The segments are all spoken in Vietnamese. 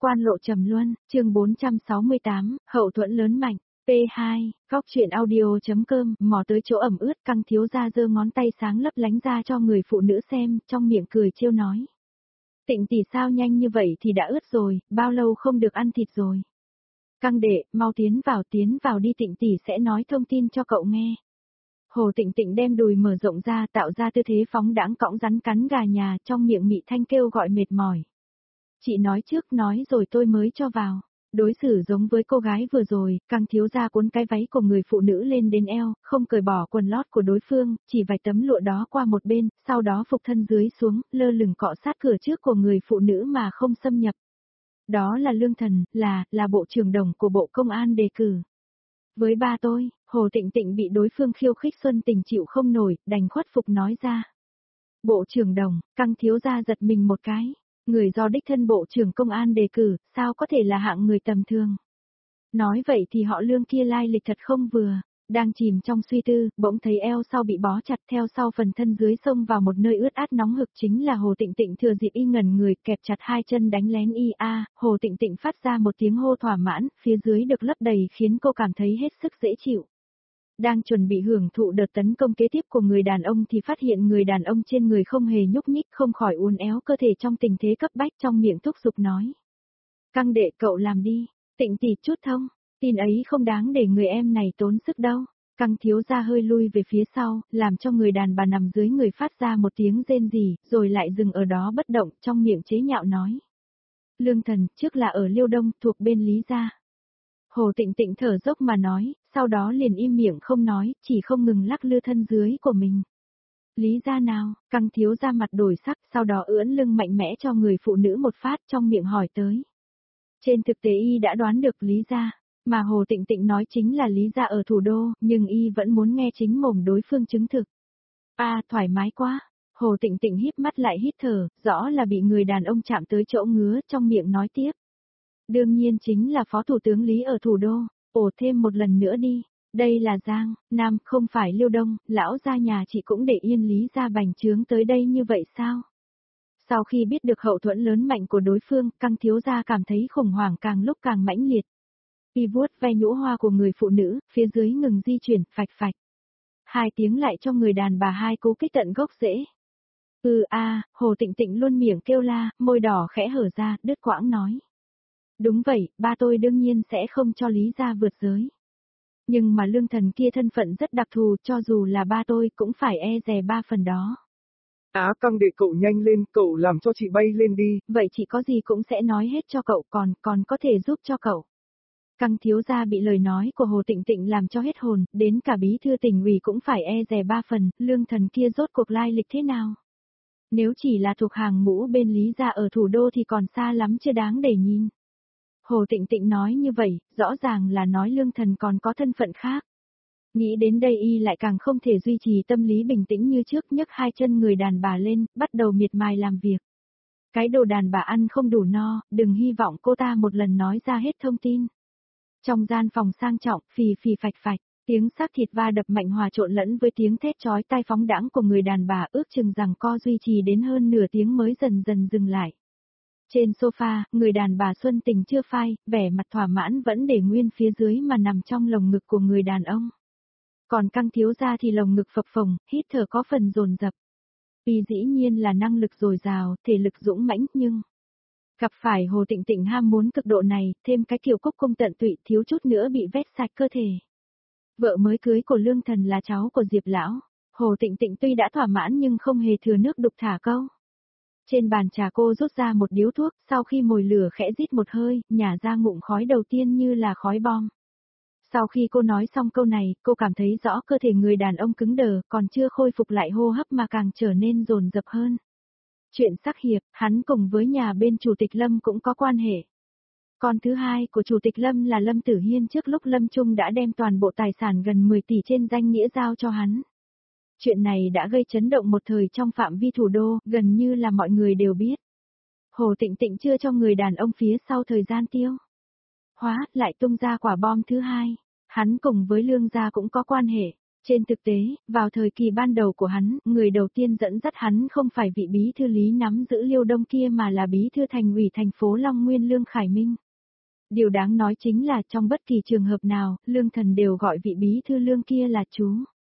Quan lộ trầm luân, chương 468, hậu thuẫn lớn mạnh. P2, góc truyện audio.com, mò tới chỗ ẩm ướt, Căng thiếu gia giơ ngón tay sáng lấp lánh ra cho người phụ nữ xem, trong miệng cười trêu nói. Tịnh tỷ sao nhanh như vậy thì đã ướt rồi, bao lâu không được ăn thịt rồi. Căng đệ, mau tiến vào đi, Tịnh tỷ sẽ nói thông tin cho cậu nghe. Hồ Tịnh Tịnh đem đùi mở rộng ra tạo ra tư thế phóng đãng cõng rắn cắn gà nhà, trong miệng mị thanh kêu gọi mệt mỏi. Chị nói trước nói rồi tôi mới cho vào. Đối xử giống với cô gái vừa rồi, Căng thiếu gia cuốn cái váy của người phụ nữ lên đến eo, không cởi bỏ quần lót của đối phương, chỉ vài tấm lụa đó qua một bên, sau đó phục thân dưới xuống, lơ lửng cọ sát cửa trước của người phụ nữ mà không xâm nhập. Đó là Lương Thần, là bộ trưởng đồng của Bộ Công an đề cử. Với ba tôi, Hồ Tịnh Tịnh bị đối phương khiêu khích xuân tình chịu không nổi, đành khuất phục nói ra. Bộ trưởng đồng, Căng thiếu gia giật mình một cái. Người do đích thân Bộ trưởng Công an đề cử, sao có thể là hạng người tầm thường. Nói vậy thì họ Lương kia lai lịch thật không vừa, đang chìm trong suy tư, bỗng thấy eo sau bị bó chặt theo sau phần thân dưới xông vào một nơi ướt át nóng hực chính là Hồ Tịnh Tịnh thừa dịp y ngẩn người kẹp chặt hai chân đánh lén y Hồ Tịnh Tịnh phát ra một tiếng hô thỏa mãn, phía dưới được lấp đầy khiến cô cảm thấy hết sức dễ chịu. Đang chuẩn bị hưởng thụ đợt tấn công kế tiếp của người đàn ông thì phát hiện người đàn ông trên người không hề nhúc nhích, không khỏi uốn éo cơ thể trong tình thế cấp bách, trong miệng thúc giục nói. Căng đệ cậu làm đi, Tịnh tỷ chút thông, tin ấy không đáng để người em này tốn sức đâu. Căng thiếu gia hơi lui về phía sau, làm cho người đàn bà nằm dưới người phát ra một tiếng rên rỉ, rồi lại dừng ở đó bất động, trong miệng chế nhạo nói. Lương Thần, trước là ở Liêu Đông, thuộc bên Lý gia. Hồ Tịnh Tịnh thở dốc mà nói, sau đó liền im miệng không nói, chỉ không ngừng lắc lư thân dưới của mình. Lý gia nào? Căng thiếu gia mặt đổi sắc, sau đó ưỡn lưng mạnh mẽ cho người phụ nữ một phát, trong miệng hỏi tới. Trên thực tế y đã đoán được Lý gia, mà Hồ Tịnh Tịnh nói chính là Lý gia ở thủ đô, nhưng y vẫn muốn nghe chính mồm đối phương chứng thực. Thoải mái quá. Hồ Tịnh Tịnh híp mắt lại hít thở, rõ là bị người đàn ông chạm tới chỗ ngứa, trong miệng nói tiếp. Đương nhiên chính là Phó Thủ tướng Lý ở thủ đô. Thêm một lần nữa đi. Đây là Giang, Nam, không phải Liêu Đông, lão gia nhà chị cũng để yên Lý gia bành trướng tới đây như vậy sao? Sau khi biết được hậu thuẫn lớn mạnh của đối phương, Căng thiếu gia cảm thấy khủng hoảng càng lúc càng mãnh liệt. Y vuốt ve nhũ hoa của người phụ nữ, phía dưới ngừng di chuyển, phạch phạch. Hai tiếng lại cho người đàn bà hai cú kích tận gốc rễ. Hồ Tịnh Tịnh luôn miệng kêu la, môi đỏ khẽ hở ra, đứt quãng nói. Đúng vậy, ba tôi đương nhiên sẽ không cho Lý gia vượt giới. Nhưng mà Lương Thần kia thân phận rất đặc thù, cho dù là ba tôi cũng phải e dè ba phần đó. Căng đệ cậu nhanh lên, cậu làm cho chị bay lên đi. Vậy chị có gì cũng sẽ nói hết cho cậu, còn có thể giúp cho cậu. Căng thiếu gia bị lời nói của Hồ Tịnh Tịnh làm cho hết hồn, đến cả bí thư tỉnh ủy cũng phải e dè ba phần, Lương Thần kia rốt cuộc lai lịch thế nào? Nếu chỉ là thuộc hàng ngũ bên Lý gia ở thủ đô thì còn xa lắm chưa đáng để nhìn. Hồ Tịnh Tịnh nói như vậy, rõ ràng là nói Lương Thần còn có thân phận khác. Nghĩ đến đây y lại càng không thể duy trì tâm lý bình tĩnh như trước, nhấc hai chân người đàn bà lên, bắt đầu miệt mài làm việc. Cái đồ đàn bà ăn không đủ no, đừng hy vọng cô ta một lần nói ra hết thông tin. Trong gian phòng sang trọng, phì phì phạch phạch, tiếng xác thịt va đập mạnh hòa trộn lẫn với tiếng thét chói tai phóng đãng của người đàn bà, ước chừng rằng co duy trì đến hơn nửa tiếng mới dần dần dừng lại. Trên sofa, người đàn bà Xuân Tình chưa phai, vẻ mặt thỏa mãn vẫn để nguyên phía dưới mà nằm trong lồng ngực của người đàn ông. Còn Căng thiếu gia thì lồng ngực phập phồng, hít thở có phần dồn dập. Vì dĩ nhiên là năng lực dồi dào, thể lực dũng mãnh, nhưng gặp phải Hồ Tịnh Tịnh ham muốn cực độ này, thêm cái kiểu cúc cung tận tụy, thiếu chút nữa bị vét sạch cơ thể. Vợ mới cưới của Lương Thần là cháu của Diệp lão. Hồ Tịnh Tịnh tuy đã thỏa mãn nhưng không hề thừa nước đục thả câu. Trên bàn trà cô rút ra một điếu thuốc, sau khi mồi lửa khẽ rít một hơi, nhả ra ngụm khói đầu tiên như là khói bom. Sau khi cô nói xong câu này, cô cảm thấy rõ cơ thể người đàn ông cứng đờ, còn chưa khôi phục lại hô hấp mà càng trở nên dồn dập hơn. Chuyện sắc hiệp, hắn cùng với nhà bên Chủ tịch Lâm cũng có quan hệ. Con thứ hai của Chủ tịch Lâm là Lâm Tử Hiên, trước lúc Lâm Trung đã đem toàn bộ tài sản gần 10 tỷ trên danh nghĩa giao cho hắn. Chuyện này đã gây chấn động một thời trong phạm vi thủ đô, gần như là mọi người đều biết. Hồ Tịnh Tịnh chưa cho người đàn ông phía sau thời gian tiêu hóa, lại tung ra quả bom thứ hai. Hắn cùng với Lương gia cũng có quan hệ. Trên thực tế, vào thời kỳ ban đầu của hắn, người đầu tiên dẫn dắt hắn không phải vị bí thư lý nắm giữ Liêu Đông kia mà là bí thư thành ủy thành phố Long Nguyên Lương Khải Minh. Điều đáng nói chính là trong bất kỳ trường hợp nào, Lương Thần đều gọi vị bí thư Lương kia là chú.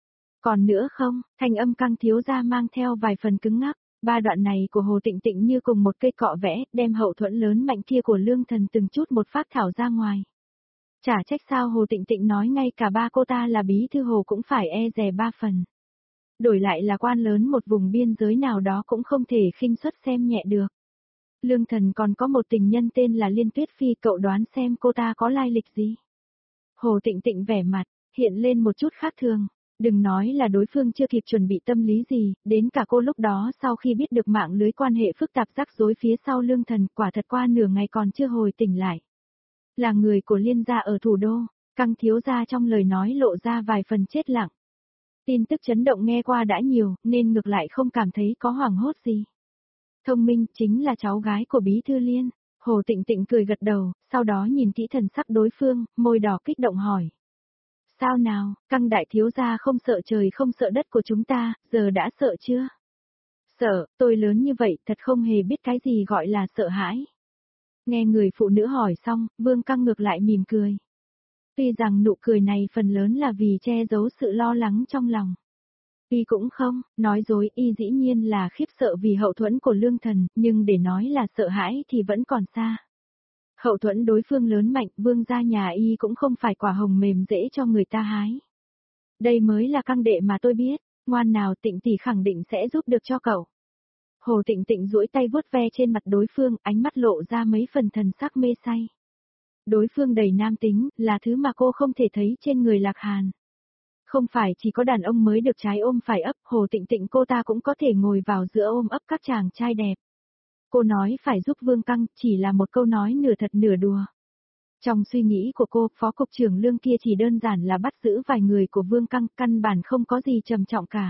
Còn nữa không, thanh âm Căng thiếu gia mang theo vài phần cứng ngắc, ba đoạn này của Hồ Tịnh Tịnh như cùng một cây cọ vẽ, đem hậu thuẫn lớn mạnh kia của Lương Thần từng chút một phát thảo ra ngoài. Chả trách sao Hồ Tịnh Tịnh nói ngay cả ba cô ta là bí thư Hồ cũng phải e dè ba phần. Đổi lại là quan lớn một vùng biên giới nào đó cũng không thể khinh suất xem nhẹ được. Lương Thần còn có một tình nhân tên là Liên Tuyết Phi, cậu đoán xem cô ta có lai lịch gì? Hồ Tịnh Tịnh vẻ mặt, hiện lên một chút khác thường. Đừng nói là đối phương chưa kịp chuẩn bị tâm lý gì, đến cả cô lúc đó sau khi biết được mạng lưới quan hệ phức tạp rắc rối phía sau Lương Thần, quả thật qua nửa ngày còn chưa hồi tỉnh lại. Là người của Liên gia ở thủ đô, Căng thiếu gia trong lời nói lộ ra vài phần chết lặng. Tin tức chấn động nghe qua đã nhiều, nên ngược lại không cảm thấy có hoảng hốt gì. Thông minh, chính là cháu gái của bí thư Liên. Hồ Tịnh Tịnh cười gật đầu, sau đó nhìn kỹ thần sắc đối phương, môi đỏ kích động hỏi. Sao nào, Căng đại thiếu gia không sợ trời không sợ đất của chúng ta, giờ đã sợ chưa? Sợ, tôi lớn như vậy thật không hề biết cái gì gọi là sợ hãi. Nghe người phụ nữ hỏi xong, Vương Căng ngược lại mỉm cười. Tuy rằng nụ cười này phần lớn là vì che giấu sự lo lắng trong lòng. Y cũng không, nói dối, y dĩ nhiên là khiếp sợ vì hậu thuẫn của Lương Thần, nhưng để nói là sợ hãi thì vẫn còn xa. Hậu thuẫn đối phương lớn mạnh, Vương gia nhà y cũng không phải quả hồng mềm dễ cho người ta hái. Đây mới là Căng đệ mà tôi biết, ngoan nào Tịnh tỷ khẳng định sẽ giúp được cho cậu. Hồ Tịnh Tịnh duỗi tay vuốt ve trên mặt đối phương, ánh mắt lộ ra mấy phần thần sắc mê say. Đối phương đầy nam tính, là thứ mà cô không thể thấy trên người Lạc Hàn. Không phải chỉ có đàn ông mới được trái ôm phải ấp, Hồ Tịnh Tịnh cô ta cũng có thể ngồi vào giữa ôm ấp các chàng trai đẹp. Cô nói phải giúp Vương Căng, chỉ là một câu nói nửa thật nửa đùa. Trong suy nghĩ của cô, Phó Cục trưởng Lương kia chỉ đơn giản là bắt giữ vài người của Vương Căng, căn bản không có gì trầm trọng cả.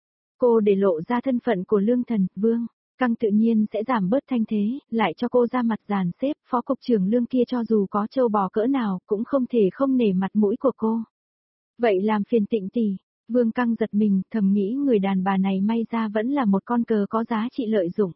Cô để lộ ra thân phận của Lương Thần, Vương Căng tự nhiên sẽ giảm bớt thanh thế, lại cho cô ra mặt dàn xếp, Phó Cục trưởng Lương kia cho dù có trâu bò cỡ nào, cũng không thể không nể mặt mũi của cô. Vậy làm phiền Tịnh tỷ. Vương Căng giật mình, thầm nghĩ người đàn bà này may ra vẫn là một con cờ có giá trị lợi dụng.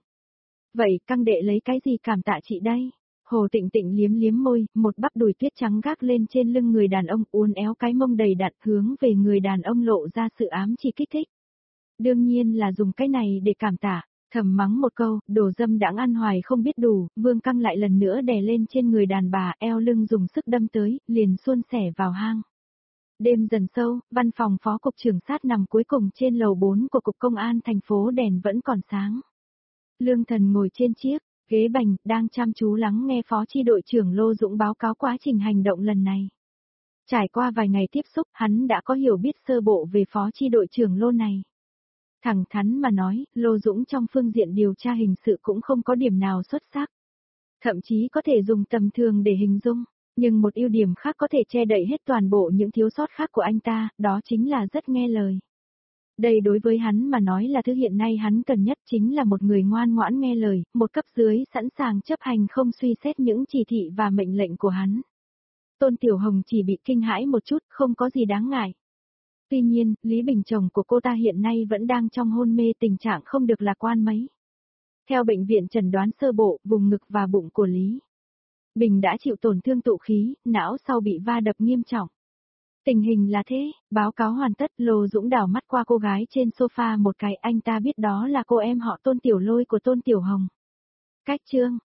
Vậy Căng đệ lấy cái gì cảm tạ chị đây? Hồ Tịnh Tịnh liếm liếm môi, một bắp đùi tuyết trắng gác lên trên lưng người đàn ông, uốn éo cái mông đầy đặn hướng về người đàn ông lộ ra sự ám chỉ kích thích. Đương nhiên là dùng cái này để cảm tạ. Thầm mắng một câu, đồ dâm đãng ăn hoài không biết đủ, Vương Căng lại lần nữa đè lên trên người đàn bà, eo lưng dùng sức đâm tới, liền suôn sẻ vào hang. Đêm dần sâu, văn phòng Phó Cục trưởng Sát nằm cuối cùng trên lầu 4 của Cục Công an thành phố, đèn vẫn còn sáng. Lương Thần ngồi trên chiếc ghế bành, đang chăm chú lắng nghe Phó Chi đội trưởng Lô Dũng báo cáo quá trình hành động lần này. Trải qua vài ngày tiếp xúc, hắn đã có hiểu biết sơ bộ về Phó Chi đội trưởng Lô này. Thẳng thắn mà nói, Lô Dũng trong phương diện điều tra hình sự cũng không có điểm nào xuất sắc. Thậm chí có thể dùng tầm thường để hình dung, nhưng một ưu điểm khác có thể che đậy hết toàn bộ những thiếu sót khác của anh ta, đó chính là rất nghe lời. Đây đối với hắn mà nói là thứ hiện nay hắn cần nhất, chính là một người ngoan ngoãn nghe lời, một cấp dưới sẵn sàng chấp hành không suy xét những chỉ thị và mệnh lệnh của hắn. Tôn Tiểu Hồng chỉ bị kinh hãi một chút, không có gì đáng ngại. Tuy nhiên, Lý Bình chồng của cô ta hiện nay vẫn đang trong hôn mê, tình trạng không được lạc quan mấy. Theo bệnh viện chẩn đoán sơ bộ, vùng ngực và bụng của Lý Bình đã chịu tổn thương tụ khí, não sau bị va đập nghiêm trọng. Tình hình là thế, báo cáo hoàn tất, Lô Dũng đảo mắt qua cô gái trên sofa một cái, anh ta biết đó là cô em họ Tôn Tiểu Lôi của Tôn Tiểu Hồng. Cách chương